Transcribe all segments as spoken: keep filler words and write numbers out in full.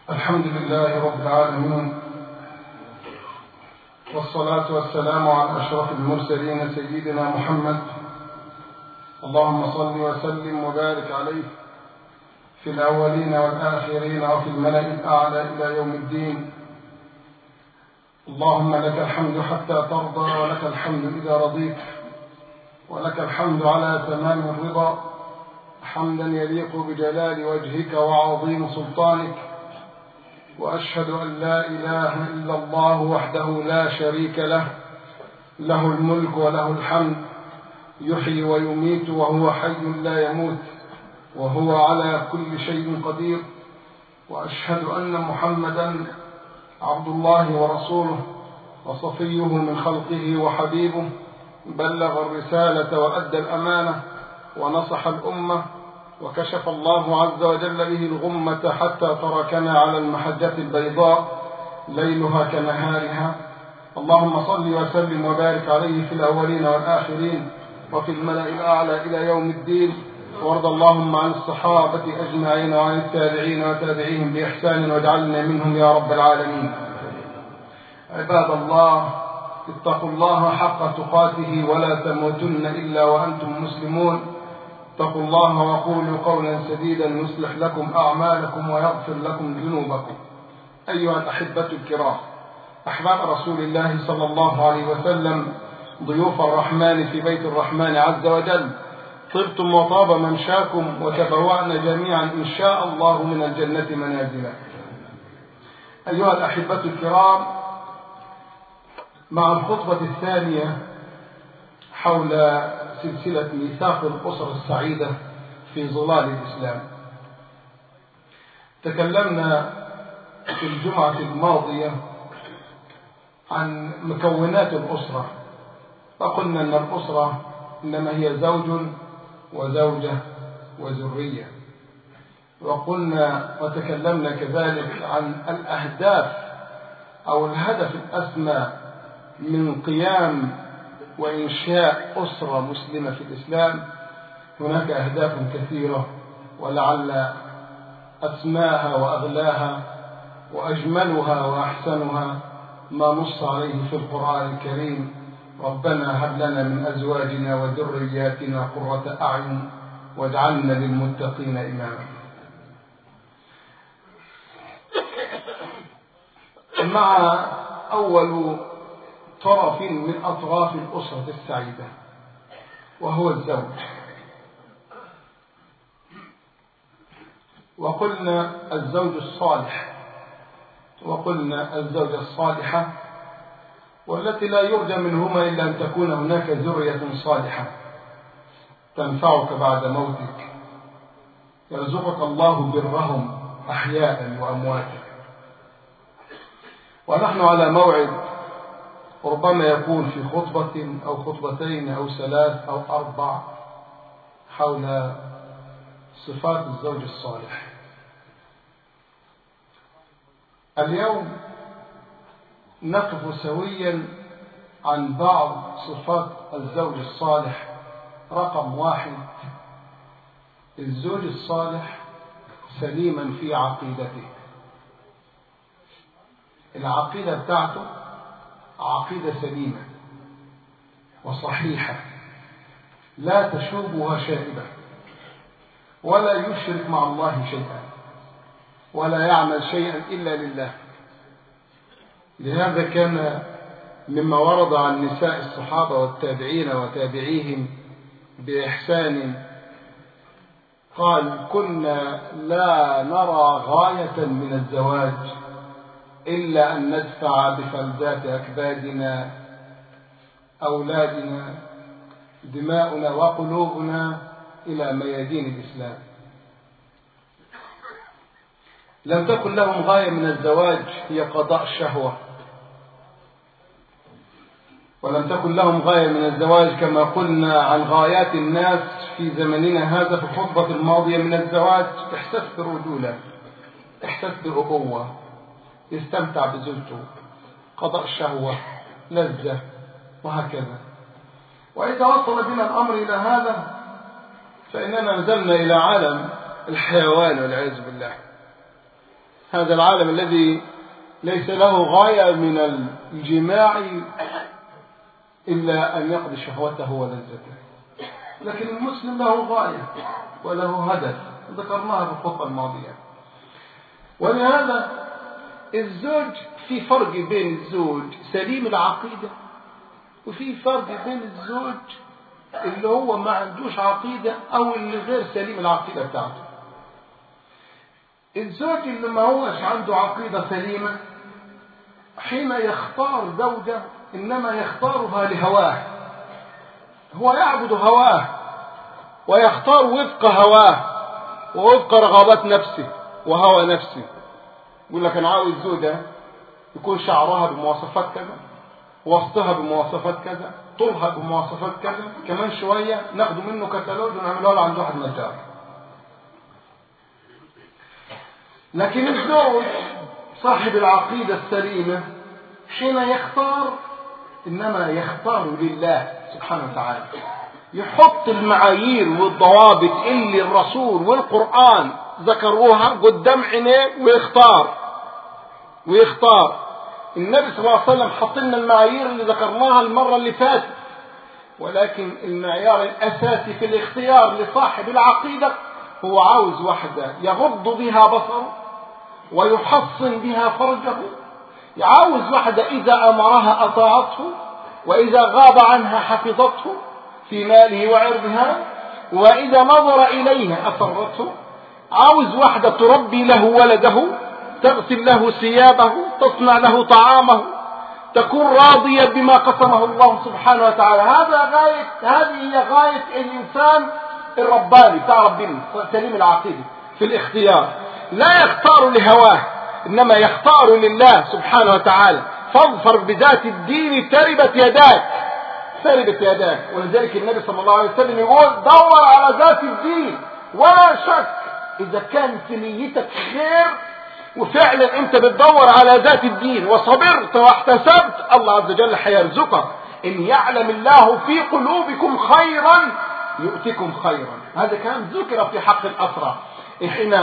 الحمد لله رب العالمين، والصلاة والسلام على أشرف المرسلين سيدنا محمد. اللهم صل وسلم وبارك عليه في الأولين والآخرين وفي الملأ الأعلى إلى يوم الدين. اللهم لك الحمد حتى ترضى، ولك الحمد إذا رضيت، ولك الحمد على تمام الرضا، حمدا يليق بجلال وجهك وعظيم سلطانك. وأشهد أن لا إله إلا الله وحده لا شريك له، له الملك وله الحمد، يحيي ويميت وهو حي لا يموت، وهو على كل شيء قدير. وأشهد أن محمدا عبد الله ورسوله وصفيه من خلقه وحبيبه، بلغ الرسالة وأدى الأمانة ونصح الأمة، وكشف الله عز وجل به الغمة حتى تركنا على المحجة البيضاء ليلها كنهارها. اللهم صل وسلم وبارك عليه في الأولين والآخرين وفي الملأ الأعلى إلى يوم الدين. وارض اللهم عن الصحابة أجمعين وعن التابعين وتابعيهم بإحسان، واجعلنا منهم يا رب العالمين. عباد الله، اتقوا الله حق تقاته ولا تموتن إلا وأنتم مسلمون. اتقوا الله وقولوا قولا سديدا يصلح لكم أعمالكم ويغفر لكم ذنوبكم. أيها الأحبة الكرام، أحباب رسول الله صلى الله عليه وسلم، ضيوف الرحمن في بيت الرحمن عز وجل، طبتم وطاب ممشاكم، وتبوأنا جميعا إن شاء الله من الجنة منازلا. أيها الأحبة الكرام، مع الخطبة الثانية حول سلسلة ميثاق الأسرة السعيدة في ظلال الإسلام، تكلمنا في الجمعة الماضية عن مكونات الأسرة، وقلنا أن الأسرة إنما هي زوج وزوجة وذرية. وقلنا وتكلمنا كذلك عن الأهداف أو الهدف الأسمى من قيام وإنشاء أسرة مسلمة في الإسلام. هناك أهداف كثيرة، ولعل أسماها وأغلاها وأجملها وأحسنها ما نص عليه في القرآن الكريم: ربنا هب لنا من أزواجنا وذرياتنا قرة أعين واجعلنا للمتقين إماما. مع أول طرف من أطراف الأسرة السعيدة، وهو الزوج. وقلنا الزوج الصالح، وقلنا الزوجة الصالحة، والتي لا يرجى منهما إلا أن تكون هناك ذرية صالحة تنفعك بعد موتك، يرزقك الله برهم أحياء وأمواتا. ونحن على موعد ربما يكون في خطبة أو خطبتين أو ثلاث أو أربع حول صفات الزوج الصالح. اليوم نقف سويا عن بعض صفات الزوج الصالح. رقم واحد: الزوج الصالح سليما في عقيدته. العقيدة بتاعته عقيدة سليمة وصحيحة، لا تشوبها شائبة، ولا يشرك مع الله شيئا، ولا يعمل شيئا إلا لله. لهذا كان مما ورد عن نساء الصحابة والتابعين وتابعيهم بإحسان، قال: كنا لا نرى غاية من الزواج إلا أن ندفع بفلذات أكبادنا أولادنا دماؤنا وقلوبنا إلى ميادين الإسلام. لم تكن لهم غاية من الزواج هي قضاء الشهوة، ولم تكن لهم غاية من الزواج كما قلنا عن غايات الناس في زمننا هذا في الخطبة الماضية من الزواج: إحساس بالرجولة، إحساس بالأبوة، يستمتع بزوجته، قضاء الشهوة، لذة، وهكذا. وإذا وصل بنا الأمر إلى هذا فإننا نزلنا إلى عالم الحيوان والعياذ بالله. هذا العالم الذي ليس له غاية من الجماع إلا أن يقضي شهوته ولذته. لكن المسلم له غاية وله هدف، ذكرناها في الخطبة الماضية. ولهذا الزوج في فرق بين الزوج سليم العقيدة وفي فرق بين الزوج اللي هو ما عندوش عقيدة أو اللي غير سليم العقيدة بتاعته. الزوج اللي ما هوش عنده عقيدة سليمة حين يختار زوجة إنما يختارها لهواه، هو يعبد هواه ويختار وفق هواه ووفق رغبات نفسه وهوى نفسه. يقول لك أنا عاوز زوجة يكون شعرها بمواصفات كذا، وسطها بمواصفات كذا، طولها بمواصفات كذا، كمان شوية ناخده منه كتالوج ونعمله له عند واحد نجار. لكن الزوج صاحب العقيدة السليمة حين يختار إنما يختار لله سبحانه وتعالى، يحط المعايير والضوابط اللي الرسول والقرآن ذكروها قدام عينيه ويختار ويختار. النبي صلى الله عليه وسلم حط لنا المعايير اللي ذكرناها المرة اللي فاتت، ولكن المعيار الأساسي في الاختيار لصاحب العقيدة هو عاوز واحدة يغض بها بصره ويحصن بها فرجه، يعاوز واحدة إذا أمرها أطاعته وإذا غاب عنها حفظته في ماله وعرضها، وإذا نظر إليها أسرته. عاوز واحدة تربي له ولده، تغسل له ثيابه، تصنع له طعامه، تكون راضية بما قسمه الله سبحانه وتعالى. هذا غاية هذه هي غاية الإنسان الرباني بتاع ربنا سليم العقيدة في الاختيار. لا يختار لهواه إنما يختار لله سبحانه وتعالى. فاظفر بذات الدين تربت يداك، تربت يداك. ولذلك النبي صلى الله عليه وسلم يقول دور على ذات الدين، ولا شك إذا كان في نيتك خير وفعلا أنت بتدور على ذات الدين وصبرت واحتسبت، الله عز وجل حيرزقك. إن يعلم الله في قلوبكم خيرا يؤتكم خيرا. هذا كان ذكر في حق الأسرى، حين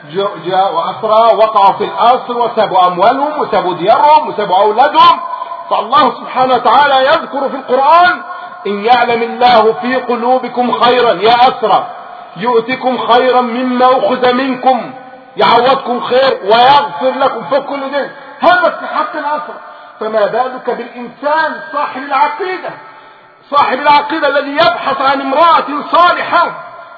جاءوا أسرى وقعوا في الأسر وسابوا أموالهم وسابوا ديارهم وسابوا أولادهم، فالله سبحانه وتعالى يذكر في القرآن إن يعلم الله في قلوبكم خيرا يا أسرى يؤتكم خيرا مما أخذ منكم، يعوضكم خير ويغفر لكم في كل دين. هذا في حق الأسرى، فما بالك بالإنسان صاحب العقيدة، صاحب العقيدة الذي يبحث عن امرأة صالحة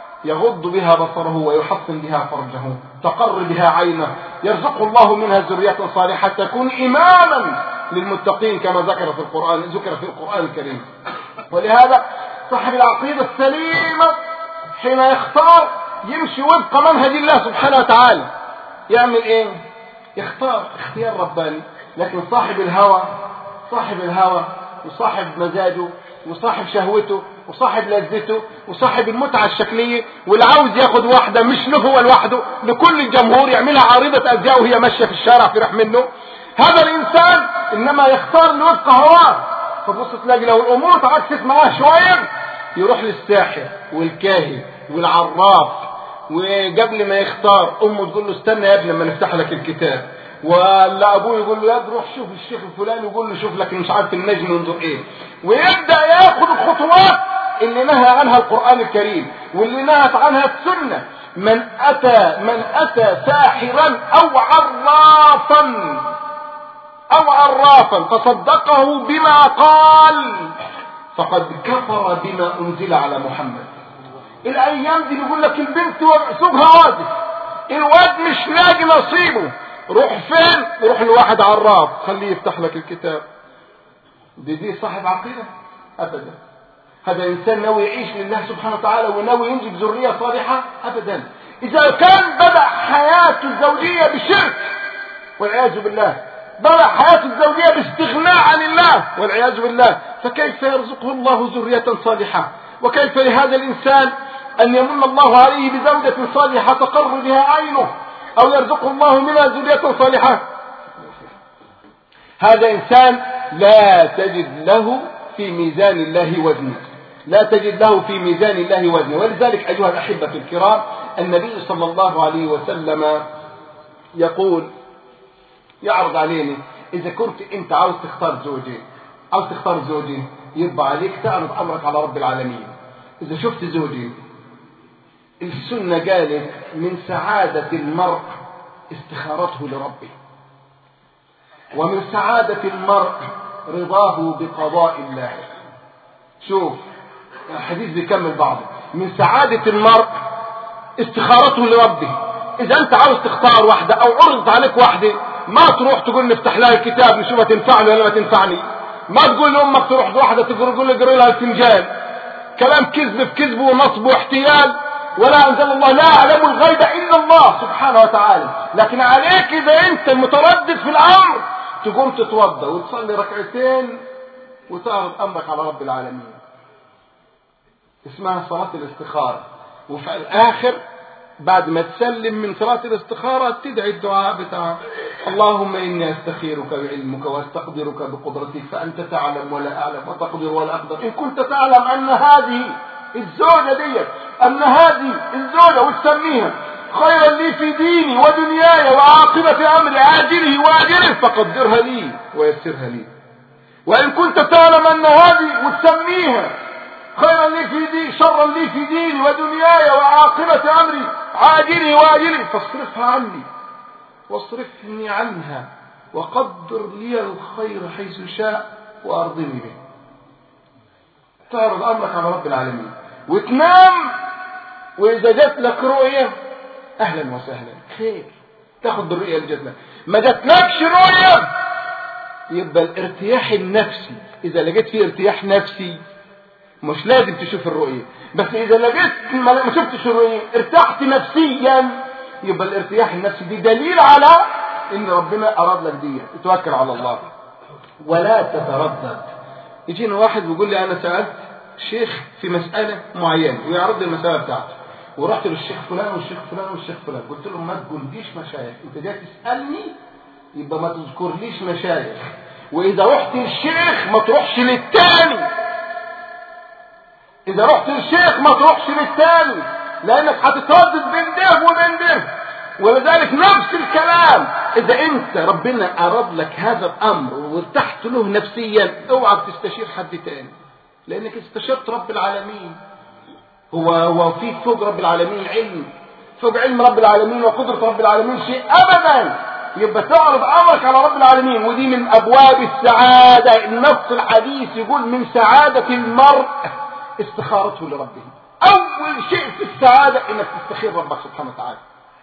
يغض بها بصره ويحصن بها فرجه، تقر بها عينه، يرزقه الله منها ذرية صالحة تكون إماما للمتقين كما ذكر في القرآن ذكر في القرآن الكريم. ولهذا صاحب العقيدة السليمة حين يختار يمشي وفق منهج الله سبحانه وتعالى. يعمل ايه؟ يختار اختيار رباني. لكن صاحب الهوى صاحب الهوى وصاحب مزاجه وصاحب شهوته وصاحب لذته وصاحب المتعة الشكلية واللي عاوز ياخد واحدة مش له هو لوحده، لكل الجمهور، يعملها عارضة أزياء وهي ماشية في الشارع في رح منه. هذا الإنسان إنما يختار لوفق هواه. فبص تلاقي لو الأمور تعكست معاه شوية يروح للساحر والكاهن والعراف، وقبل ما يختار أمه تقول له استنى يا ابني لما نفتح لك الكتاب، ولا أبوه يقول له يا روح شوف الشيخ الفلاني ويقول له شوف لك مش عارف النجم ينظر إيه، ويبدأ ياخد الخطوات اللي نهى عنها القرآن الكريم واللي نهت عنها السنة. من أتى من أتى ساحرا أو عرافا أو عرافا فصدقه بما قال فقد كفر بما أنزل على محمد. الأيام دي يقول لك البنت سوقها واقف، الواد مش لاقي نصيبه، روح فين؟ روح لواحد عراف خليه يفتح لك الكتاب. دي دي صاحب عقيدة؟ أبدا. هذا إنسان ناوي يعيش لله سبحانه وتعالى وناوي ينجب ذرية صالحة؟ أبدا. إذا كان بدأ حياته الزوجية بشرك والعياذ بالله، بدأ حياته الزوجية باستغناء عن الله والعياذ بالله، فكيف يرزقه الله ذرية صالحة؟ وكيف لهذا الإنسان أن يمن الله عليه بزوجة صالحة تقر بها عينه أو يرزقه الله منها ذرية صالحة؟ هذا إنسان لا تجد له في ميزان الله وزنه، لا تجد له في ميزان الله وزنه. ولذلك أيها الأحبة الكرام النبي صلى الله عليه وسلم يقول يعرض علينا. اذا كنت انت عاوز تختار زوجين عاوز تختار زوجين يبقى عليك تعرض امرك على رب العالمين. اذا شفت زوجين السنة قالت من سعادة المرء استخارته لربه، ومن سعادة المرء رضاه بقضاء الله. شوف الحديث بيكمل بعضه. من سعادة المرء استخارته لربه. اذا انت عاوز تختار واحدة او عرضت عليك واحدة، ما تروح تقول نفتح لها الكتاب نشوفها تنفعني ولا ما تنفعني. ما تقول لامك تروح واحدة تقول لها اقري لها الفنجان. كلام كذب بكذب ونصب واحتيال. ولا انزل الله لا يعلم الغيب الا الله سبحانه وتعالى. لكن عليك اذا انت متردد في الامر تقوم تتوضا وتصلي ركعتين وتعرض امرك على رب العالمين. اسمها صلاة الاستخارة. وفي الاخر بعد ما تسلم من صلاة الاستخارة تدعي الدعاء بتاع اللهم إني أستخيرك بعلمك واستقدرك بقدرتك فأنت تعلم ولا أعلم وتقدر ولا أقدر. إن كنت تعلم أن هذه الزوجة دي أن هذه الزوجة وتسميها خيرا لي في ديني ودنياي وعاقبة أمري عاجله وآجله فقدرها لي ويسرها لي. وإن كنت تعلم أن هذه وتسميها خيرا لي في دي شرا لي في ديني ودنياي وعاقبة أمري عاجله وآجله فاصرفها عني واصرفني عنها وقدر لي الخير حيث شاء وأرضني به. تعرض أمرك على رب العالمين وتنام. وإذا جت لك رؤية أهلا وسهلا خير تاخد بالرؤية اللي جت لك. ما جتلكش رؤية يبقى الارتياح النفسي. إذا لقيت فيه ارتياح نفسي مش لازم تشوف الرؤية. بس إذا لقيت ما شفتش الرؤية ارتحت نفسيا يبقى الارتياح النفسي دي دليل على إن ربنا أراد لك دي. اتوكل على الله ولا تتردد. يجينا واحد ويقول لي أنا سألت شيخ في مسألة معينة ويعرض لي المسألة بتاعته ورحت للشيخ فلان والشيخ فلان والشيخ فلان قلت له ما تقوليش مشايخ. انت جاي تسألني يبقى ما تذكرليش مشايخ. وإذا رحت للشيخ ما تروحش للتاني. إذا رحت للشيخ ما تروحش للتاني لأنك هتتردد بين ده وبين ده. ولذلك نفس الكلام إذا أنت ربنا أراد لك هذا الأمر وارتحت له نفسيا اوعى تستشير حد تاني لأنك استشرت رب العالمين. هو هو في فوق رب العالمين علم فوق علم رب العالمين وقدرة رب العالمين شيء أبدا. يبقى تعرض أمرك على رب العالمين. ودي من أبواب السعادة. النص الحديث يقول من سعادة المرء استخارته لربه. أول شيء في السعادة إنك تستخير ربك سبحانه وتعالى.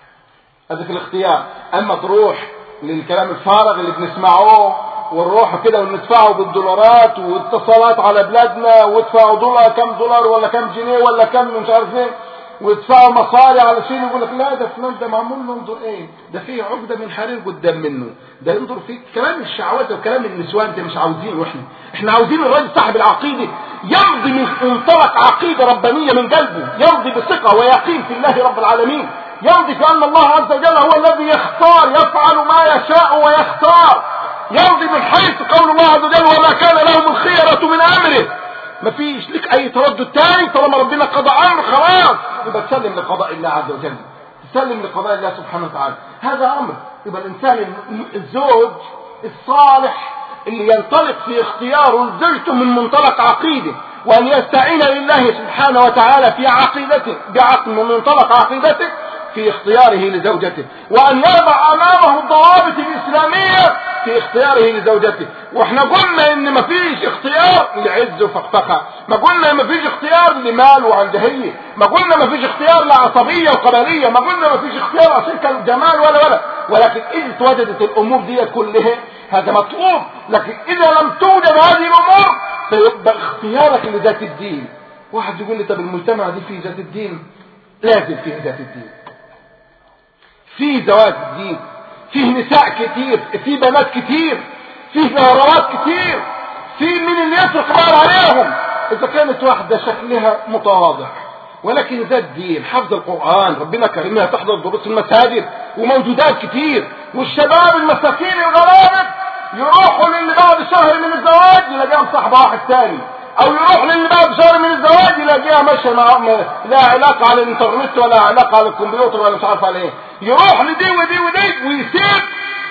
هذا في الاختيار. أما تروح للكلام الفارغ اللي بنسمعوه ونروح كده وندفعه بالدولارات واتصالات على بلادنا وادفعوا دولار كم دولار ولا كم جنيه ولا كم مش عارف ايه وادفعوا مصاري على شيء يقول لك لا ده فلان ده معمول له انظر ايه ده فيه عقده من حرير قدام منه ده ينظر فيه كلام الشعوذه وكلام النسوان ده مش عاوزينه. احنا احنا عاوزين الراجل صاحب العقيده يمضي من منطلق عقيده ربانيه من قلبه يمضي بثقه ويقين في الله رب العالمين يمضي في ان الله عز وجل هو الذي يختار يفعل ما يشاء ويختار يمضي من حيث قول الله عز وجل وما كان لهم الخيرة من أمره. ما فيش لك أي تردد تاني طالما ربنا قضى أمر خلاص يبقى تسلم لقضاء الله عز وجل تسلم لقضاء الله سبحانه وتعالى. هذا أمر. يبقى الإنسان الزوج الصالح اللي ينطلق في اختياره لزوجته من منطلق عقيده وأن يستعين لله سبحانه وتعالى في عقيدته بعقل من منطلق عقيدته في اختياره لزوجته وأن يضع أمامه الضوابط الإسلامية في اختياره لزوجته. واحنا قلنا ان مفيش اختيار لعز وفقفقة. ما قلنا مفيش اختيار لمال وعنجهية. ما قلنا مفيش اختيار لعصبية وقبلية. ما قلنا مفيش اختيار عشان كان جمال ولا ولا ولكن اذا توجدت الامور دي كلها هذا مطلوب. لكن اذا لم توجد هذه الامور فيبقى اختيارك لذات الدين. واحد يقول لي طب المجتمع دي فيه ذات الدين. لازم فيه ذات الدين. فيه زواج الدين فيه نساء كتير فيه بنات كتير فيه نهروات كتير فيه من اللي يسرق مال عليهم. اذا كانت واحدة شكلها متواضع ولكن ذات دين حفظ القرآن ربنا كريمها تحضر دروس المساجد وموجودات كتير. والشباب المساكين الغلابة يروحوا للي بعد شهر من الزواج يلاقيهم صاحب واحد ثاني او يروح للي بعد شهر من الزواج يلاقيها ماشيه مع لا علاقه على الانترنت ولا علاقه على الكمبيوتر ولا مش عارف على ايه. يروح لدي ودي ودي ويسيب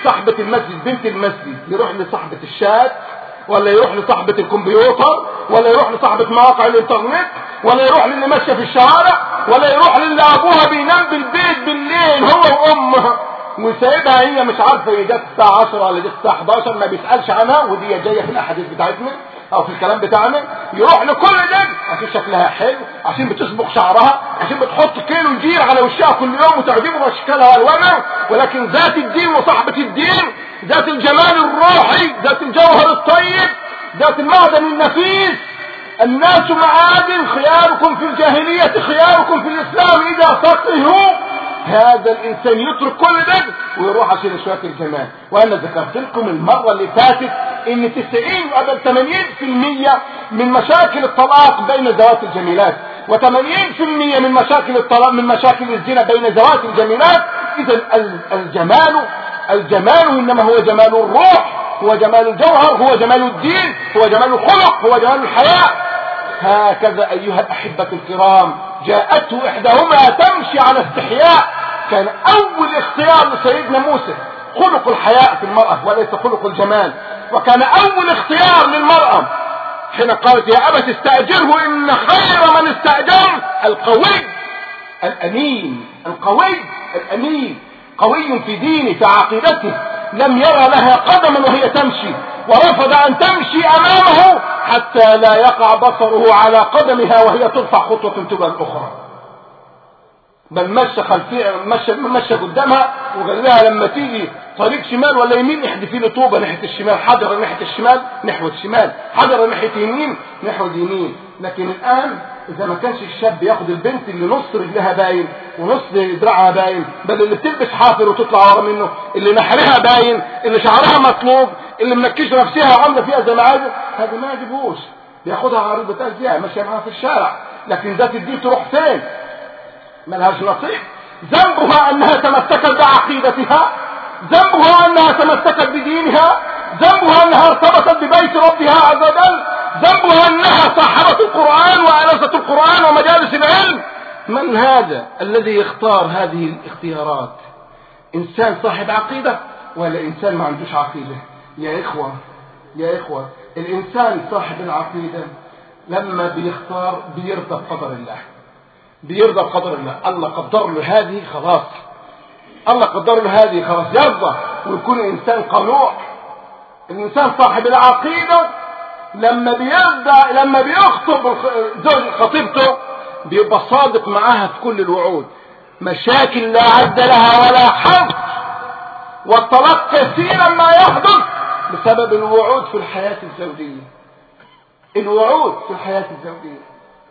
صاحبة المسجد بنت المسجد يروح لصاحبة الشات، ولا يروح لصاحبة الكمبيوتر، ولا يروح لصاحبة مواقع الانترنت، ولا يروح للي ماشية في الشوارع، ولا يروح للي ابوها بينام بالبيت بالليل هو وامها وسايبها هي مش عارفه هي جت الساعه عشرة ولا جت الساعه حداشر، ما بيسالش عنها، ودي جايه في الاحاديث بتاعتنا او في الكلام بتاعنا. يروح لكل ده عشان شكلها حلو، عشان بتصبغ شعرها، عشان بتحط كيلو جير على وشها كل يوم وتعجبه اشكالها والوانها. ولكن ذات الدين وصاحبه الدين، ذات الجمال الروحي، ذات الجوهر الطيب، ذات المعدن النفيس، الناس معادن، خياركم في الجاهليه خياركم في الاسلام اذا فقهوا. هذا الانسان يترك كل ده ويروح عشان شويه الجمال. وانا ذكرت لكم المره اللي فاتت ان تسعين وقبل ثمانين بالمئة من مشاكل الطلاق بين ذوات الجميلات، وثمانين بالمئة من مشاكل الطلاق من مشاكل الزنا بين ذوات الجميلات. اذا الجمال الجمال انما هو جمال الروح، هو جمال الجوهر، هو جمال الدين، هو جمال الخلق، هو جمال الحياة. هكذا أيها الأحبة الكرام جاءته إحداهما تمشي على استحياء. كان أول اختيار لسيدنا موسى خلق الحياء في المرأة وليس خلق الجمال. وكان أول اختيار للمرأة حين قالت يا أبت استأجره إن خير من استأجر القوي الأمين. القوي الأمين قوي في دينه في عقيدته، لم يرى لها قدما وهي تمشي، ورفض أن تمشي أمامه حتى لا يقع بصره على قدمها وهي ترفع خطوة تبقى الأخرى، بل مشى خلفيها مشى مشى قدامها وقال لها لما تيجي طريق شمال ولا يمين احدفي له طوبة ناحية الشمال، حجرة ناحية الشمال نحو الشمال، حجرة ناحية يمين نحو اليمين. لكن الآن إذا ما كانش الشاب ياخد البنت اللي نص رجلها باين ونص دراعها باين، بل اللي بتلبس حافر وتطلع ورا منه، اللي نحرها باين، اللي شعرها مطلوب، اللي منكشه نفسها وعامله فيها زي ما عايزه، هذا ما يجيبوش، بياخدها عريضة أزياء ماشيه معاها في الشارع. لكن ذات الدين تروح فين؟ ملهاش نصيب. ذنبها أنها تمسكت بعقيدتها، ذنبها أنها تمسكت بدينها، ذنبها أنها ارتبطت ببيت ربها عز وجل، ذنبها أنها صاحبة القرآن وأنسة القرآن ومجالس العلم. من هذا الذي يختار هذه الاختيارات؟ إنسان صاحب عقيدة ولا إنسان ما عندوش عقيدة؟ يا إخوة يا إخوة الإنسان صاحب العقيدة لما بيختار بيرضى بقدر الله، بيرضى بقدر الله. الله قدر له هذه خلاص، الله قدر له هذه خلاص يرضى ويكون إنسان قنوع. الإنسان صاحب العقيدة لما بيرضى لما بيخطب زوج خطيبته بيبقى صادق معاها في كل الوعود. مشاكل لا عد لها ولا حد، والطلاق كثيرا ما يحدث بسبب الوعود في الحياة الزوجية. الوعود في الحياة الزوجية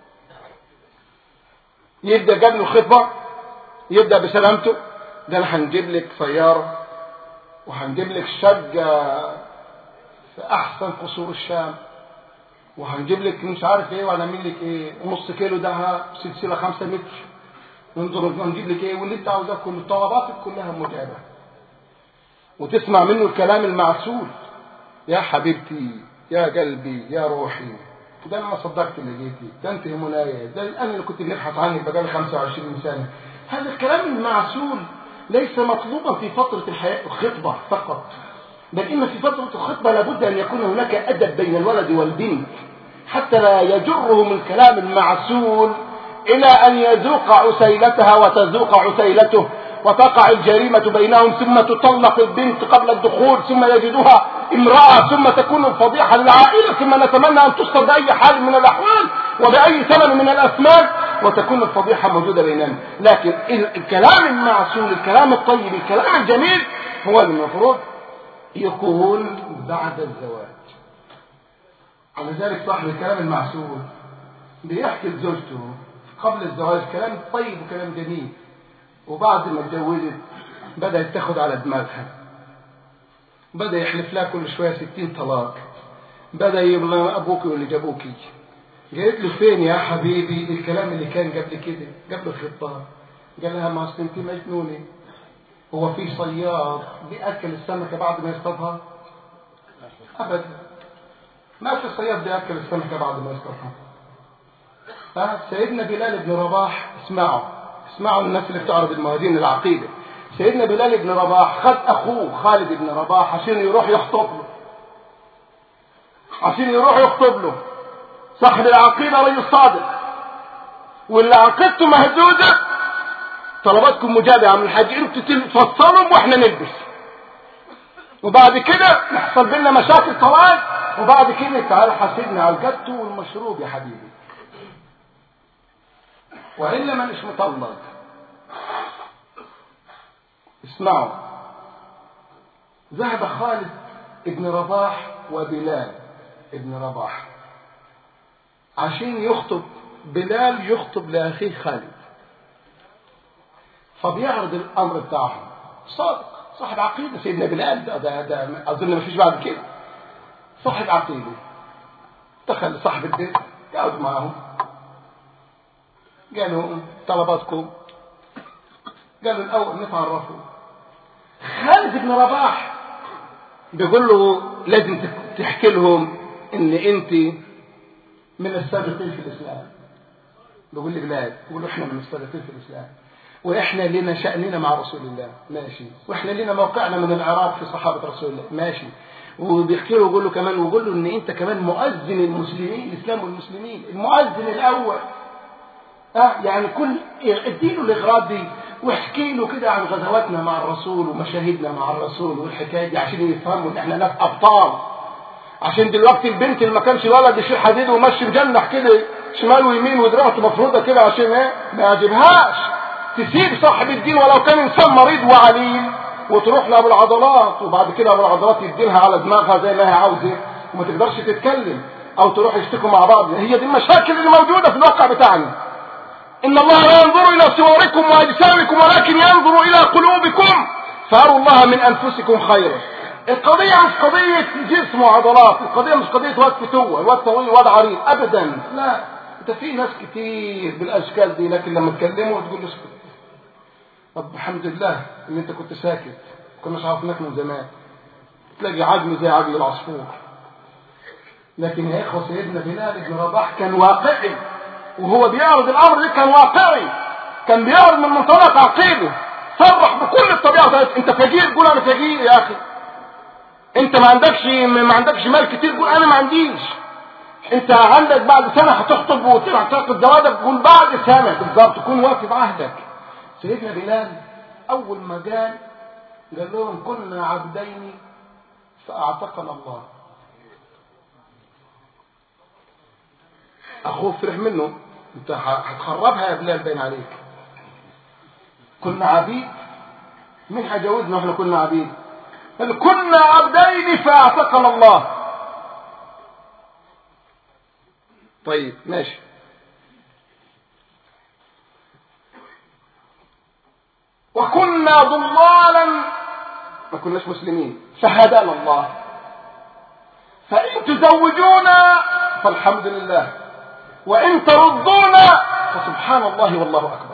يبدأ قبل الخطبة يبدأ بسلامته، ده انا هنجيب لك سيارة وهنجيب لك شقة في احسن قصور الشام، وهنجيب لك مش عارف ايه وهنعمل لك ايه، ونص كيلو دهب سلسلة خمسة متر، ونجيب لك ايه واللي انت عاوزاه كله، طلباتك كلها مجابة. وتسمع منه الكلام المعسول، يا حبيبتي يا قلبي يا روحي، ده انا ما صدقت اللي جيتي، ده انت منايا، ده انا اللي كنت بنبحث عنك بقالي خمسة وعشرين سنة. هذا الكلام المعسول ليس مطلوبا في فترة الحياة الخطبة فقط، بل إن في فترة الخطبة لابد أن يكون هناك أدب بين الولد والبنت حتى لا يجرهم الكلام المعسول إلى أن يذوق عسيلتها وتذوق عسيلته وتقع الجريمة بينهم، ثم تطلق البنت قبل الدخول، ثم يجدها امرأة، ثم تكون الفضيحة للعائلة، ثم نتمنى أن تصطد بأي حال من الأحوال وبأي ثمن من الأثمان وتكون الفضيحة موجودة بيننا. لكن الكلام المعسول، الكلام الطيب، الكلام الجميل هو المفروض يكون بعد الزواج. على ذلك صاحب الكلام المعسول بيحكي لزوجته قبل الزواج كلام طيب وكلام جميل، وبعد ما اتجوزت بدأت تاخد على دماغها، بدأ يحلف لها كل شوية ستين طلاق، بدأ يبلغ أبوك واللي جابوكي. قالت له فين يا حبيبي الكلام اللي كان قبل كده قبل الخطاب؟ قال لها ما أصل انت مجنونة، هو في صياد بيأكل السمكة بعد ما يصطادها؟ أبدا، ما في صياد بيأكل السمكة بعد ما يصطادها. سيدنا بلال بن رباح، اسمعوا اسمعوا الناس اللي بتعرض الموازين العقيدة، سيدنا بلال بن رباح خد اخوه خالد بن رباح عشان يروح يخطب له، عشان يروح يخطب له. صاحب العقيدة رجل صادق، واللي عقيدته مهزوزة طلباتكم مجابة يا عم الحاج، انتوا تفصلهم واحنا نلبس، وبعد كده نحصل بينا مشاكل طوال، وبعد كده تعال حاسبنا على الجاتو والمشروب يا حبيبي، وإلا ما مش مطلق. اسمعوا، ذهب خالد ابن رباح وبلال ابن رباح عشان يخطب. بلال يخطب لأخيه خالد، فبيعرض الأمر بتاعهم. صادق صاحب عقيدة سيدنا بلال، ده, ده, ده أظن ما فيش بعد كده، صاحب عقيدة. دخل صاحب البيت يقعد معهم، قالوا طلباتكم، قالوا الأول نتعرفوا. خالد بن رباح بيقول له لازم تحكي لهم ان انت من السابقين في الاسلام. بيقول لي بلاد، بيقول له احنا من السابقين في الاسلام، واحنا لنا شأننا مع رسول الله، ماشي، واحنا لنا موقعنا من العراق في صحابة رسول الله، ماشي. وبيحكي له ويقول له كمان، ويقول له ان انت كمان مؤذن المسلمين، الاسلام والمسلمين، المؤذن الاول. اه يعني كل اديله الاغراض دي، واحكي له كده عن غزواتنا مع الرسول ومشاهدنا مع الرسول والحكايه دي، عشان يفهموا ان احنا ناس ابطال. عشان دلوقتي البنت اللي ما كانش ولد يشيل حديد ومشي مجنح كده شمال ويمين ودراعته مفروضه كده، عشان ايه؟ ما يعجبهاش. تسيب صاحب الدين ولو كان انسان مريض وعليل، وتروح لابو العضلات، وبعد كده ابو العضلات يديلها على دماغها زي ما هي عاوزه، وما تقدرش تتكلم، او تروح يشتكوا مع بعض. هي دي المشاكل اللي موجوده في الواقع بتاعنا. إن الله لا ينظر إلى صوركم وأجسامكم ولكن ينظر إلى قلوبكم، فأروا الله من أنفسكم خيرا. القضية مش قضية جسم وعضلات، القضية مش قضية واد فتوة، الواد طويل واد عريض، أبدا لا. أنت في ناس كتير بالأشكال دي، لكن لما تكلموا تقول له اسكت. طب الحمد لله إن أنت كنت ساكت، كناش عارفينك من زمان. تلاقي عجم زي عجل العصفور. لكن يا إخوة سيدنا بلال بن رباح كان واقعي، وهو بيعرض الامر ده كان واقعي، كان بيعرض من منطلق عقيده، صرح بكل الطبيعه. انت فقير قول انا فقير يا اخي، انت ما عندكش ما عندكش مال كتير قول انا ما عنديش، انت عندك بعد سنه هتخطب وتروح تعقد زواجك قول بعد سنه بالظبط، تكون واقف بعهدك. سيدنا بلال اول ما قال قال لهم كنا عبدين فاعتقنا الله. اخوه فرح منه، انت هتخربها يا بلال باين عليك. كنا عبيد، مين هيجوزنا واحنا كنا عبيد؟ قال كنا عبدين فاعتقنا الله. طيب ماشي. وكنا ضلالا، ما كناش مسلمين، فهدانا الله، فإن تزوجونا فالحمد لله، وإن تردونا فسبحان الله والله أكبر.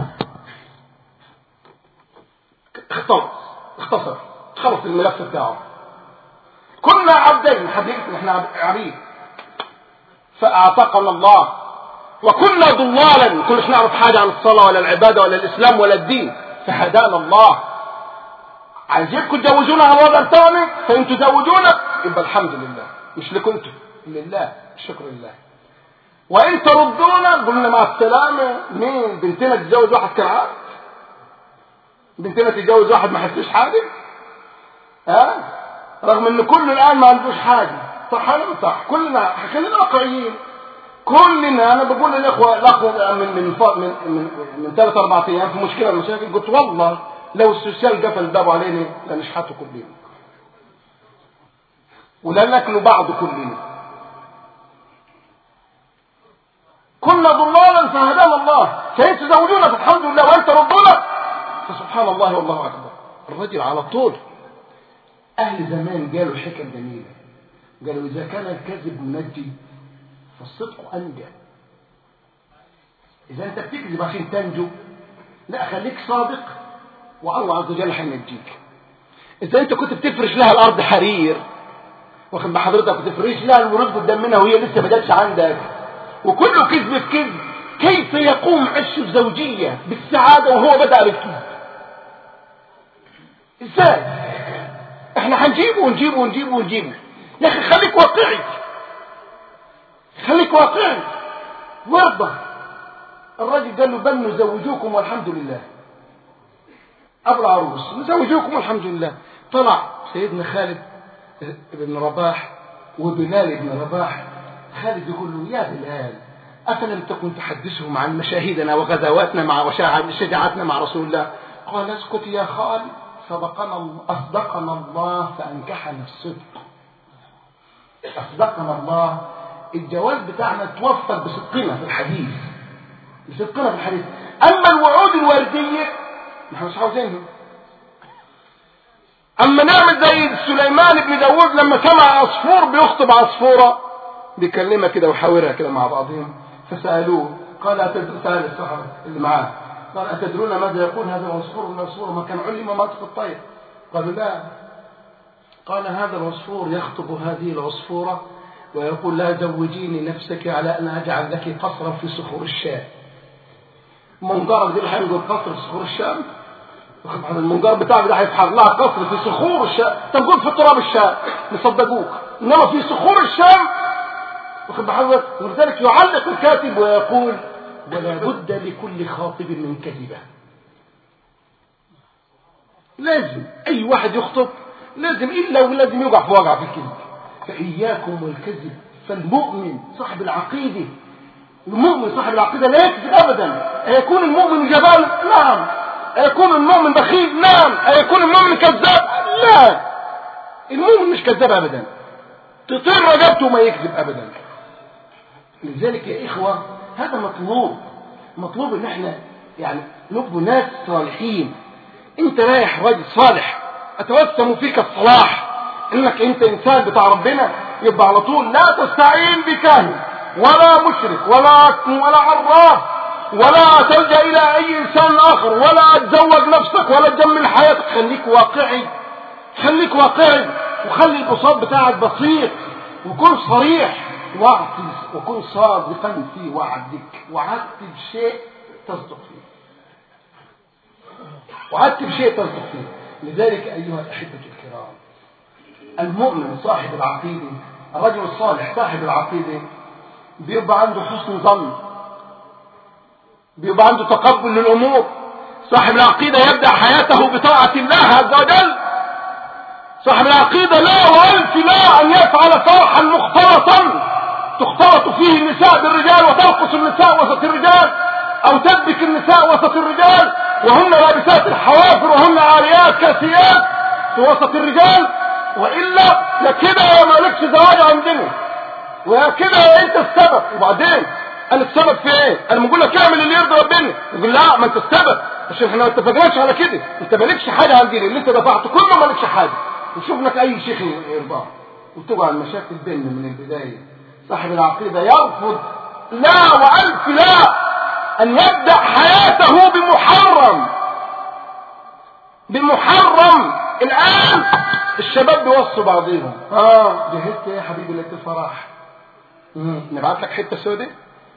اختصر اختصر خلص الملف بتاعه. كنا عبدين، حبيبي احنا عبيد، فأعتقنا الله، وكنا ضلالا، كلش نعرف حاجة عن الصلاة ولا العبادة ولا الإسلام ولا الدين، فهدانا الله. عايزينكم تزوجونا على الوضع الثاني، فإن تزوجونا يبقى الحمد لله، مش لكم انتم، لله، الشكر لله. وإن تردونا قلنا مع السلامة. مين بنتنا تتجوز واحد كالعاد؟ بنتنا تتجوز واحد ما حسوش حاجة؟ ها؟ رغم ان كل الآن ما عندوش حاجة، صح ولا مش صح؟ كلنا خلينا واقعيين، كلنا. انا بقول للاخوه الاخوه من من من من, من ثلاث اربع ايام في مشكله من المشاكل، قلت والله لو السوشيال قفل بابه علينا لنشحته كلنا ولا ناكلوا بعض كلنا. كنا ضلالا فهدانا الله، فإن تزوجونا فالحمد لله، وإن تردونا فسبحان الله والله أكبر. الرجل على طول. أهل زمان قالوا حكم جميلة، قالوا إذا كان الكذب منجي فالصدق أنجى. إذا أنت بتكذب عشان تنجو، لا خليك صادق والله عز وجل حينجيك. إذا أنت كنت بتفرش لها الأرض حرير، واخد بحضرتك، وتفرش لها الورود قدام منها وهي لسه ما جاتش عندك، وكله كذب في كذب، كيف يقوم عش الزوجية بالسعادة وهو بدأ بالكذب؟ ازاي؟ احنا هنجيبه ونجيبه ونجيبه ونجيبه. يا اخي خليك واقعي، خليك واقعي وارضى. الراجل قال له بل نزوجوكم والحمد لله، ابو العروس نزوجوكم والحمد لله. طلع سيدنا خالد بن رباح وبلال بن رباح. خالد يقول له يا بلال أفلم تكن تحدثهم عن مشاهدنا وغزواتنا مع وشجاعتنا مع رسول الله؟ قال اسكت يا خال، صدقنا أصدقنا الله فأنكحنا الصدق. أصدقنا الله، الجواز بتاعنا توفق بصدقنا في الحديث، بصدقنا في الحديث. أما الوعود الوردية نحن مش عاوزينها. أما نعمل زي سليمان بن داود لما سمع عصفور بيخطب عصفورة بيكلمها كده وحاورها كده مع بعضهم، فسألوه قال أتدرون، سأل الصحابة اللي معاه قال أتدرون ماذا يقول هذا العصفور والعصفور ما كان علم منطق الطير؟ قالوا لا. قال هذا العصفور يخطب هذه العصفورة ويقول لا زوجيني نفسك على أن أجعل لك قصرا في صخور الشام. المنقار دي اللي هينقل قصر في صخور الشام، المنقار بتاعك ده هيفحر لها قصر في صخور الشام، تقول في تراب الشام نصدقوك، إنما في صخور الشام. ولذلك يعلق الكاتب ويقول ولا بد لكل خاطب من كذبة. لازم أي واحد يخطب لازم إلا ولازم يقع في وقع في الكذب. فإياكم والكذب. فالمؤمن صاحب العقيدة، المؤمن صاحب العقيدة لا يكذب أبدا. أيكون المؤمن جبان؟ نعم. أيكون المؤمن بخيل؟ نعم. أيكون المؤمن كذاب؟ لا، المؤمن مش كذاب أبدا، تطير رقبته ما يكذب أبدا. لذلك يا إخوة هذا مطلوب، مطلوب إن احنا يعني نبقى ناس صالحين. انت رايح راجل صالح، اتوسم فيك الصلاح، انك انت انسان بتاع ربنا، يبقى على طول لا تستعين بكاهن ولا مشرك ولا ولا عراف ولا تلجأ الى اي انسان اخر ولا تزوج نفسك ولا تجمل حياتك. خليك واقعي، خليك واقعي وخلي البساط بتاعك بسيط وكن صريح واعطي وكن صادقا في وعدك. وعدت بشيء تصدق فيه، وعدت بشيء تصدق فيه. لذلك أيها الأحبة الكرام، المؤمن صاحب العقيدة، الرجل الصالح صاحب العقيدة بيبقى عنده حسن ظن، بيبقى عنده تقبل للأمور. صاحب العقيدة يبدأ حياته بطاعة الله عز وجل. صاحب العقيدة لا وألف لا أن يفعل فرحا مختلطا تختلط فيه النساء بالرجال وترقص النساء وسط الرجال، أو تدبك النساء وسط الرجال وهن لابسات الحوافر وهن عاريات كاسيات في وسط الرجال. وإلا يا كده يا مالكش زواج عندنا، ويا كده يا انت السبب. وبعدين انا السبب في ايه؟ انا بقول لك اعمل اللي يرضي ربنا. يقول لا ما انت السبب، عشان احنا ما اتفقناش على كده. انت مالكش حاجه عندنا، اللي انت دفعته كله مالكش حاجه. وشوف لك اي شيخ يرضاه وتقع المشاكل بيننا من البدايه. صاحب العقيده يرفض لا والف لا ان يبدا حياته بمحرم، بمحرم. الان الشباب بيوصوا بعضهم، اه جهزت ايه يا حبيبي ليله الفرح؟ نبعت لك حته سوداء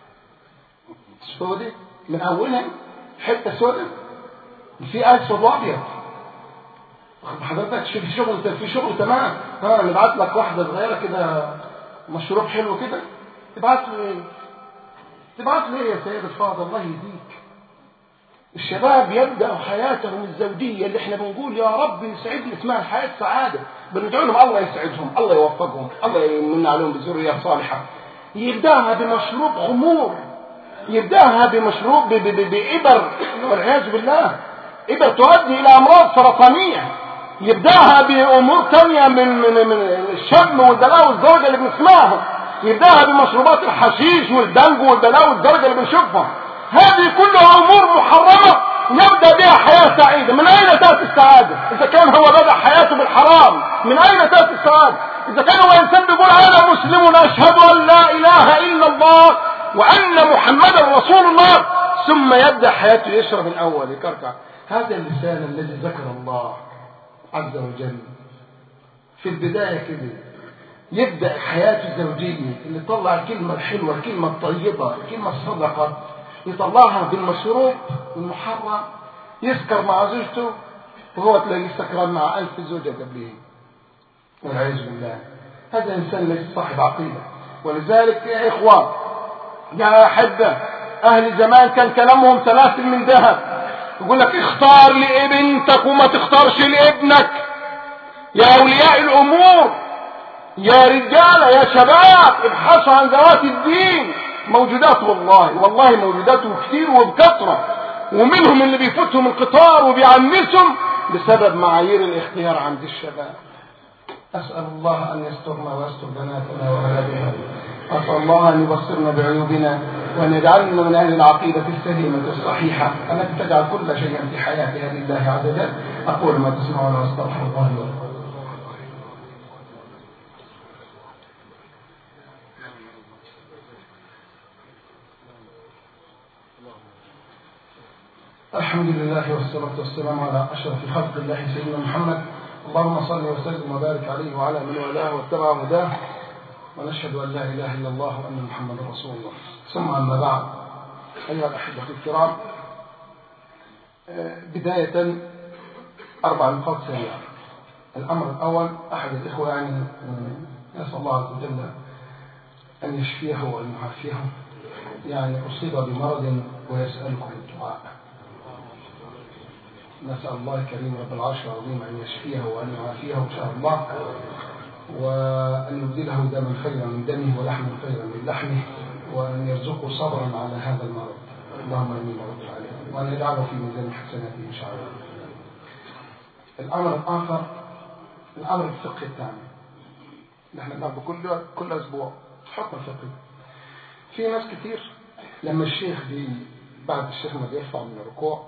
سوداء من اولها، حته سوداء في اسود وابيض. حضرتك في شغل في شغل تمام، ها نبعت لك واحده صغيره كده مشروب حلو كده. تبعت له ايه؟ تبعت له ايه يا سيد الفاضل؟ الله يهديك. الشباب يبدأ حياتهم الزوجية اللي احنا بنقول يا رب يسعدنا، اسمها الحياة سعادة، بندعو لهم الله يسعدهم، الله يوفقهم، الله يمن عليهم بذرية صالحة. يبدأها بمشروب خمور، يبدأها بمشروب بإبر والعياذ بالله، إبر تؤدي إلى أمراض سرطانية. يبدأها بأمور تانية من من من الشم والبلاء والزوجة اللي بنسمعها. يبدأها بمشروبات الحشيش والدنج والبلاء والزوجة اللي بنشوفها. هذه كلها أمور محرمة يبدأ بها حياة سعيدة. من أين تأتي السعادة؟ إذا كان هو بدأ حياته بالحرام، من أين تأتي السعادة؟ إذا كان هو إنسان بيقول أنا مسلم أشهد أن لا إله إلا الله وأن محمدا رسول الله، ثم يبدأ حياته يشرب الأول يكركع. هذا اللسان الذي ذكر الله عز وجل في البداية كده يبدأ حياته الزوجية اللي طلع الكلمة الحلوة، الكلمة الطيبة، الكلمة الصدقة، يطلعها بالمشروب المحرم، يسكر مع زوجته، وهو تلاقيه سكران مع ألف زوجة قبله والعياذ بالله. هذا إنسان ليس صاحب عقيدة. ولذلك يا إخوان يا أحبة، أهل زمان كان كلامهم سلاسل من ذهب، يقول لك اختار لابنتك وما تختارش لابنك. يا أولياء الأمور، يا رجال يا شباب، ابحثوا عن ذوات الدين، موجودات والله والله موجودات كثير وبكثرة، ومنهم اللي بيفوتهم القطار وبيعنسهم بسبب معايير الاختيار عند الشباب. أسأل الله أن يسترنا ويستر بناتنا وأولادنا، أسأل الله أن يبصرنا بعيوبنا وأن يجعلنا من أهل العقيدة السليمة الصحيحة التي تجعل كل شيء في حياتها لله عز وجل. أقول ما تسمعون وأستغفر الله لي ولكم. الحمد لله والصلاة والسلام على أشرف خلق الله سيدنا محمد. اللهم صل وسلم وبارك عليه وعلى من والاه واتبع هداه، ونشهد أن لا إله إلا الله وأن محمدا رسول الله. ثم أما بعد، أيها الأحبة الكرام، بداية أربع نقاط سريعة. الأمر الأول، أحد الإخوة يعني يسأل الله عز وجل أن يشفيه وأن يعافيه، يعني أصيب بمرض ويسألكم الدعاء. نسأل الله الكريم رب العرش العظيم أن يشفيه وأن يعافيه إن شاء الله، وأن يبدله دما خيرا من دمه ولحما خيرا من لحمه، وأن يرزقه صبرا على هذا المرض. اللهم آمين رب العالمين، وأن يجعله في ميزان حسناته إن شاء الله. الأمر الآخر، الأمر الفقهي الثاني، نحن نعرف كل كل أسبوع حكم فقهي. في ناس كثير لما الشيخ بي بعد الشيخ ما بيرفع من الركوع،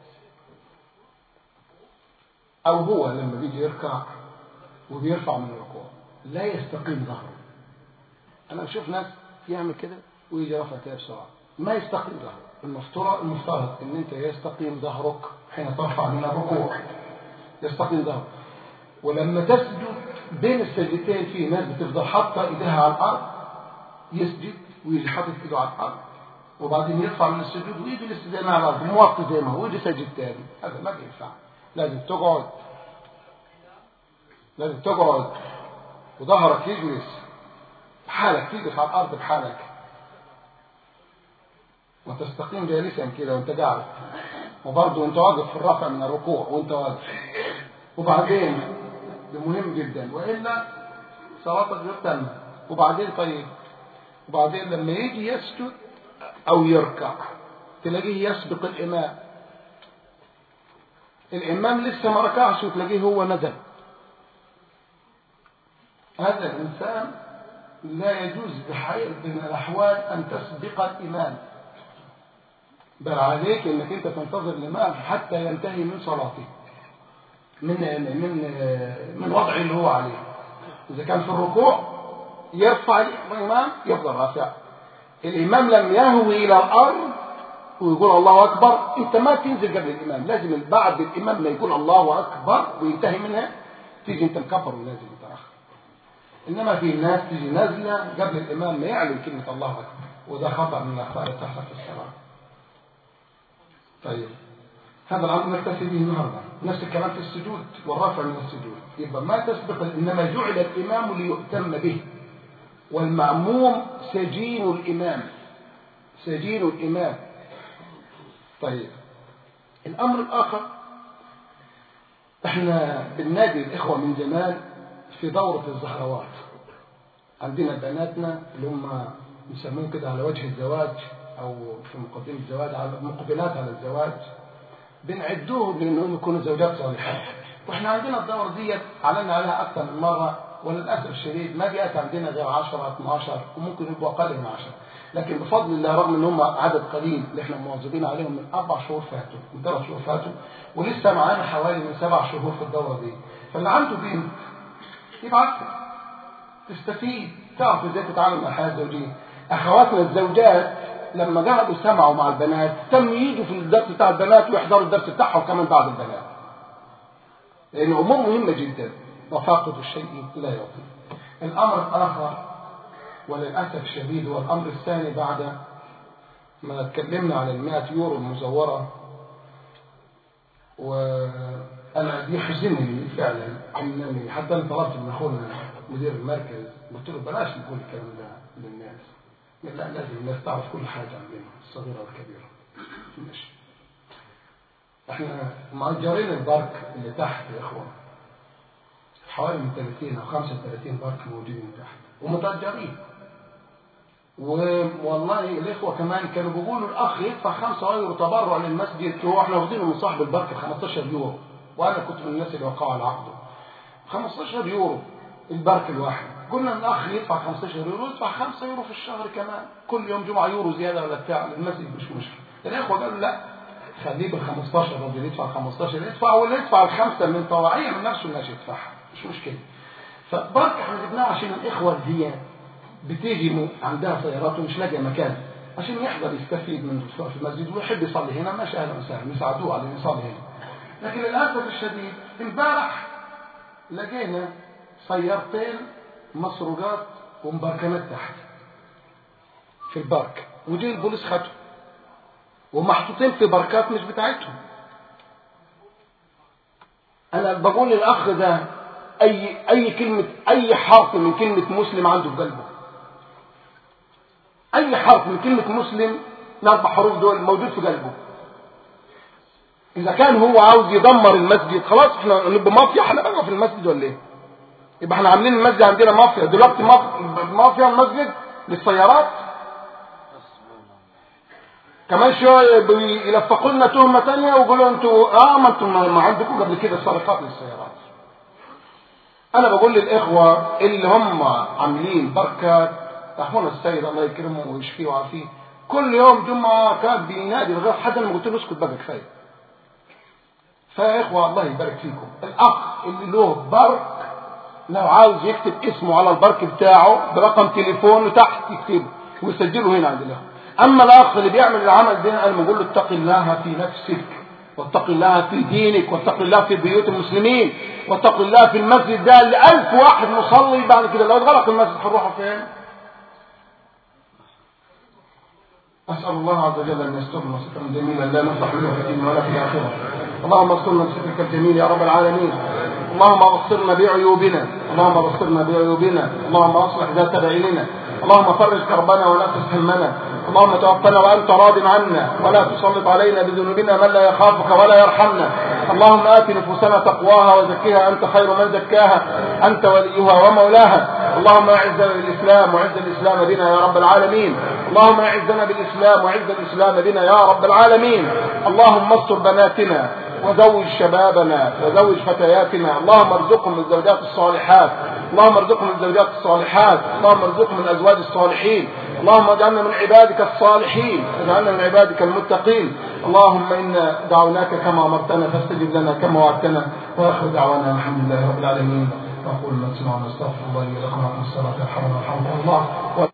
أو هو لما بيجي يركع وبيرفع من الركوع لا يستقيم ظهره. أنا أشوف ناس يعمل كده ويجي رفع كده بسرعة، ما يستقيم ظهره. المفترض المفترض إن أنت يستقيم ظهرك حين ترفع من الركوع، يستقيم ظهرك. ولما تسجد بين السجدتين في ناس بتفضل حاطة إيديها على الأرض، يسجد ويجي حاطط إيده على الأرض وبعدين يرفع من السجود ويجي لسه زي ما على الأرض موطي زي ما هو ويجي سجد تاني. هذا ما بينفع. لازم تقعد، لازم تقعد وظهرك يجلس بحالك، تجلس على الأرض بحالك وتستقيم جالسا كده وانت قاعد، وبرضه وانت واقف في الرفع من الركوع وانت واقف. وبعدين ده مهم جدا، وإلا صلاتك غير تامة. وبعدين طيب، وبعدين لما يجي يسجد أو يركع تلاقيه يسبق الإمام، الإمام لسه ما ركعش وتلاقيه هو نزل. هذا الإنسان لا يجوز بحال من الأحوال أن تسبق الإمام، بل عليك أنك أنت تنتظر الإمام حتى ينتهي من صلاته، من من من وضعه اللي هو عليه. إذا كان في الركوع يرفع الإمام يفضل رافع. الإمام لم يهوي إلى الأرض ويقول الله أكبر، أنت ما تنزل قبل الإمام، لازم بعد الإمام ما يقول الله أكبر وينتهي منها تيجي أنت مكبر ونازل متأخر. إنما في ناس تيجي نازلة قبل الإمام ما يعلن كلمة الله أكبر، وده خطأ من الأخطاء اللي تحصل في الصلاة. طيب هذا الأمر نكتفي به النهارده. نفس الكلام في السجود والرفع من السجود، يبقى ما تسبق، إنما جعل الإمام ليؤتم به، والمأموم سجين الإمام، سجين الإمام. طيب الأمر الآخر، احنا بننادي الإخوة من زمان في دورة الزهروات. عندنا بناتنا اللي هم يسمون كده على وجه الزواج أو في مقدمة الزواج، على مقبلات على الزواج، بنعدوهم لأنهم يكونوا زوجات صالحات. واحنا عندنا الدورة دي علنا عليها أكثر من مرة، وللأسف الشديد ما بيأتي عندنا غير عشرة اثناشر وممكن يبقوا أقل من عشرة. لكن بفضل الله رغم ان هم عدد قليل اللي احنا مواظبين عليهم، من اربع شهور فاتوا، من ثلاث شهور فاتوا، ولسه معانا حوالي من سبع شهور في الدوره دي. فاللي عنده بنت يبعث تستفيد، تعرف ازاي تتعامل مع الحياه الزوجيه. اخواتنا الزوجات لما قعدوا سمعوا مع البنات تم يجوا في الدرس بتاع البنات ويحضروا الدرس بتاعهم كمان بعد البنات، لان امور مهمه جدا، وفاقد الشيء لا يعطي. الامر الاخر وللأسف الشديد هو الأمر الثاني، بعد ما تكلمنا عن المائة يورو المزورة أنا يحزنني فعلا أنني حتى أنا طلبت من أخونا مدير المركز، قلت له بلاش نقول الكلام ده للناس، لا لازم الناس تعرف كل حاجة عندنا الصغيرة والكبيرة. ماشي. احنا مأجرين البارك اللي تحت يا اخوان، حوالي من ثلاثين أو خمسة وثلاثين بارك موجودين تحت ومتأجرين. والله الإخوة كمان كانوا بيقولوا الأخ يدفع خمسة يورو تبرع للمسجد، هو احنا واخدينه من صاحب البارك خمستاشر يورو، وأنا كنت من الناس اللي وقعوا على عقده خمستاشر يورو البارك الواحد. قلنا الأخ يدفع خمستاشر يورو يدفع خمسة يورو في الشهر كمان، كل يوم جمعة يورو زيادة ولا بتاع المسجد، مش مشكلة. الإخوة قالوا لا خليه بال خمستاشر، الراجل يدفع خمستاشر يدفع، واللي يدفع الخمسة من طواعية من نفسه الناس يدفعها، مش مشكلة. فبارك احنا جبناه عشان الإخوة اللي هي بتيجي عندها سيارات ومش لاقي مكان عشان يحضر يستفيد من في المسجد ويحب يصلي هنا، ماشي اهلا وسهلا نساعدوه على انه يصلي هنا. لكن للاسف الشديد امبارح لقينا سيارتين مسروقات ومبركنات تحت في البارك، ودي البوليس خدهم ومحطوطين في باركات مش بتاعتهم. انا بقول للاخ ده اي اي كلمه، اي حرف من كلمه مسلم عنده في قلبه، اي حرف من كلمه مسلم الاربع حروف دول موجود في قلبه. اذا كان هو عاوز يدمر المسجد خلاص احنا نبقى مافيا احنا بقى في المسجد ولا ايه؟ يبقى احنا عاملين المسجد عندنا مافيا دلوقتي، مافيا المسجد للسيارات. كمان شويه يلفقوا لنا تهمه ثانيه ويقولوا انتوا اه ما انتوا ما عندكم قبل كده سرقات للسيارات. انا بقول للاخوه اللي هم عاملين بركات، اخونا السيد الله يكرمه ويشفيه ويعافيه كل يوم جمعه كان بينادي لغايه حد ما قلت له اسكت بقى كفايه. فيا اخوه الله يبارك فيكم، الاخ اللي له برك لو عاوز يكتب اسمه على البرك بتاعه برقم تليفونه تحت يكتبه ويسجله هنا عند الاخ. اما الاخ اللي بيعمل العمل ده انا بقول له اتق الله في نفسك، واتق الله في دينك، واتق الله في بيوت المسلمين، واتق الله في المسجد ده اللي ألف واحد مصلي. بعد كده لو اتغلق المسجد هنروحوا فين؟ أسأل الله عز وجل أن يسترنا سترا جميلا لا نفرح له في الدنيا ولا في الآخرة. اللهم استرنا بسترك الجميل يا رب العالمين. اللهم ابصرنا بعيوبنا، اللهم ابصرنا بعيوبنا، اللهم اصلح ذات بعيننا، اللهم فرج كربنا ونفس همنا، اللهم توفنا وأنت راض عنا ولا تسلط علينا بذنوبنا من لا يخافك ولا يرحمنا. اللهم آت نفوسنا تقواها وزكها أنت خير من زكاها، أنت وليها ومولاها. اللهم أعزنا بالإسلام وعز الإسلام بنا يا رب العالمين. اللهم أعزنا بالإسلام وعز الإسلام بنا يا رب العالمين. اللهم استر بناتنا وزوج شبابنا وزوج فتياتنا، اللهم ارزقهم من الزوجات الصالحات، اللهم ارزقهم من الزوجات الصالحات، اللهم ارزقهم من الأزواج الصالحين، اللهم اجعلنا من عبادك الصالحين، اجعلنا من عبادك المتقين. اللهم إنا دعوناك كما أمرتنا فاستجب لنا كما وعدتنا، وآخر دعوانا الحمد لله رب العالمين. وأقول ما تسمعون استغفر الله لي ولكم، وأقم الصلاة يرحمنا ويرحمكم الله.